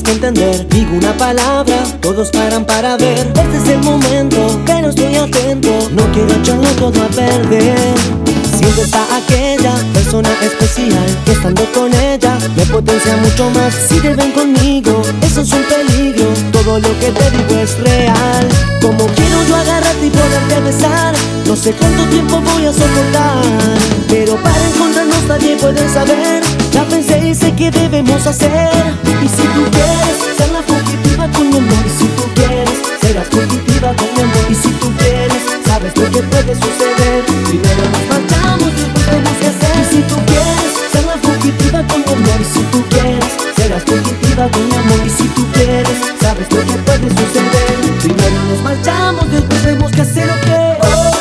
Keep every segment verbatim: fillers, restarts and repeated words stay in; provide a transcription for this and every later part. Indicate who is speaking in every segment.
Speaker 1: que entender. Digo una palabra, todos paran para ver. Este es el momento, pero estoy atento. No quiero echarlo todo a perder. Siempre está aquella persona especial que estando con ella me potencia mucho más. Si te ven conmigo, eso es un peligro. Todo lo que te digo es real. Como quiero yo agarrarte y poderte besar, no sé cuánto tiempo voy a soportar, pero para encontrarnos nadie puede saber. Ya pensé y sé qué debemos hacer. Y si tú quieres ser la fugitiva con mi amor, y si tú quieres serás fugitiva con mi amor, y si tú quieres sabes lo que puede suceder. Primero nos marchamos, después vemos qué hacer. Y si tú quieres ser la fugitiva con mi amor, y si tú quieres serás fugitiva con mi amor, y si tú quieres sabes lo que puede suceder. Primero nos marchamos, después vemos qué hacer. ¿O qué?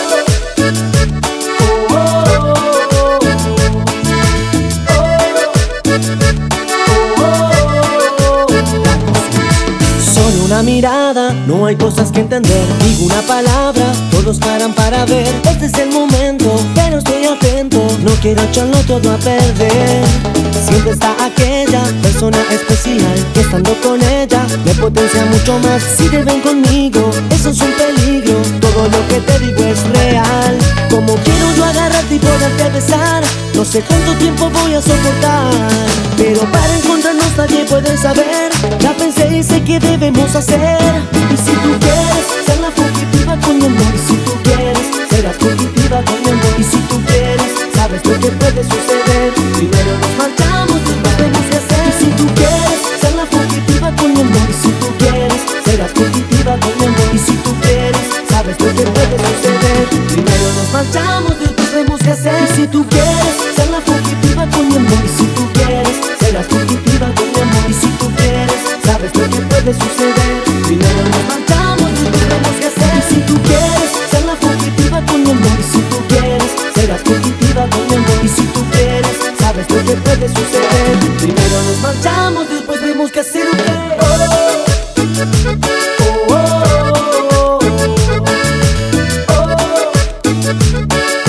Speaker 1: Una mirada, no hay cosas que entender. Digo una palabra, todos paran para ver. Este es el momento, pero estoy atento. No quiero echarlo todo a perder. Siempre está aquella persona especial que estando con ella me potencia mucho más. Si te ven conmigo, eso es un peligro. Todo lo que te digo es real. Como quiero yo agarrarte y poderte besar, no sé cuánto tiempo voy a soportar, pero para encontrarnos nadie puede saber. Ya pensé y sé qué debemos hacer. Y si tú quieres ser la fugitiva con mi amor, y si tú quieres serás fugitiva con mi amor, y si tú quieres sabes lo que puede suceder. Primero nos marchamos, después vemos qué hacer. Y si tú quieres ser la fugitiva con mi amor, y si tú quieres serás fugitiva con mi amor, y si tú quieres sabes lo que puede suceder. Primero nos marchamos, después vemos qué hacer. Y si tú quieres ser la fugitiva con mi amor, y si tú quieres serás fugitiva con mi amor, y si tú quieres sabes lo que puede suceder. Primero nos marchamos, después vemos qué hacer. Y si tú quieres ser la fugitiva con mi amor, y si tú quieres serás fugitiva con mi amor, y si tú quieres sabes lo que puede suceder. Primero nos marchamos, después vemos qué hacer. ¿O qué?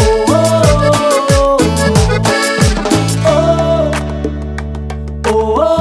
Speaker 1: Oh, oh,